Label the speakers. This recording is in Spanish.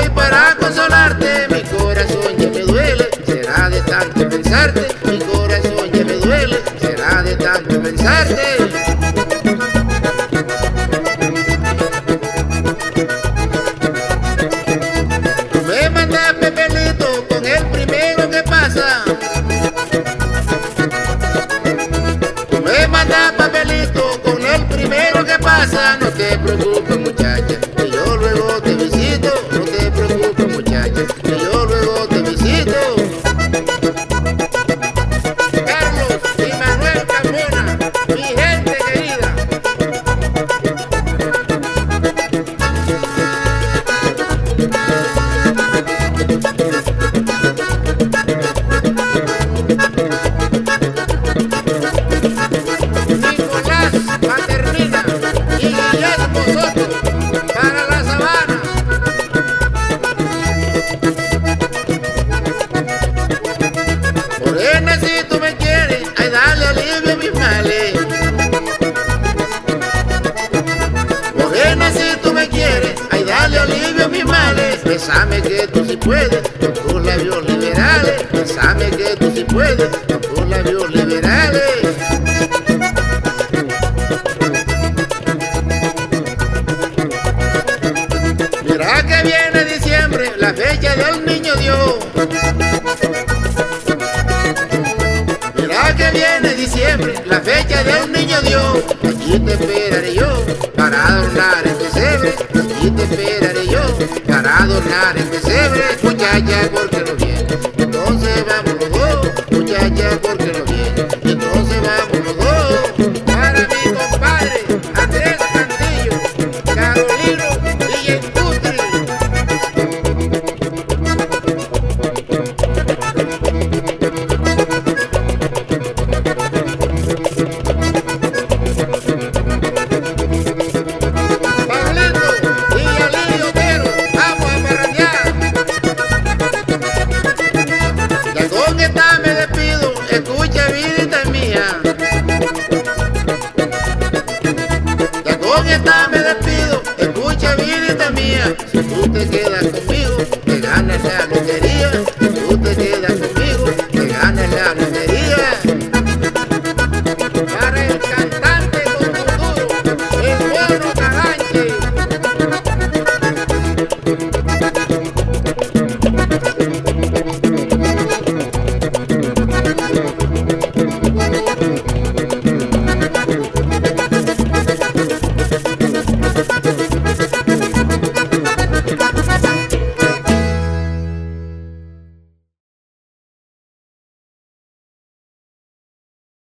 Speaker 1: para consolarte, mi corazón ya me duele, será de tanto pensarte, mi corazón ya me duele, será de tanto pensarte. Tú me mandas papelito con el primero que pasa. Tú me mandas papelito con el primero que pasa. No te preocupes, muchacha, que yo luego te visito. No te preocupes, muchacha, que yo luego te visito. Carlos y Manuel Carmona, mi gente querida. Nicolás Paternina y Guillermo Soto para la Sabana. Morena, si tú me quieres, ay, dale alivio a mis males. Morena, si tú me quieres, ay, dale alivio a mis males. Bésame que tú sí puedes, con tus labios liberales. Bésame que tú sí puedes, con tus labios liberales. Mira que viene diciembre, la fecha del niño Dios. Mira que viene diciembre, la fecha del niño Dios. Allí te esperaré yo para adornar el pesebre. Allí te esperaré yo para adornar el pesebre. Muchacha, porque no viene, entonces vamos los dos. Muchacha, porque no viene, entonces vamos los dos. Para mi compadre Andrés Cantillo, Carolino y Endutri. Pablito y Alí Otero, vamos a parrandear. Ya con esta me despido, escucha vidita mía. Ya con esta me despido, escucha vidita mía. Si tú te quedas conmigo, te ganas la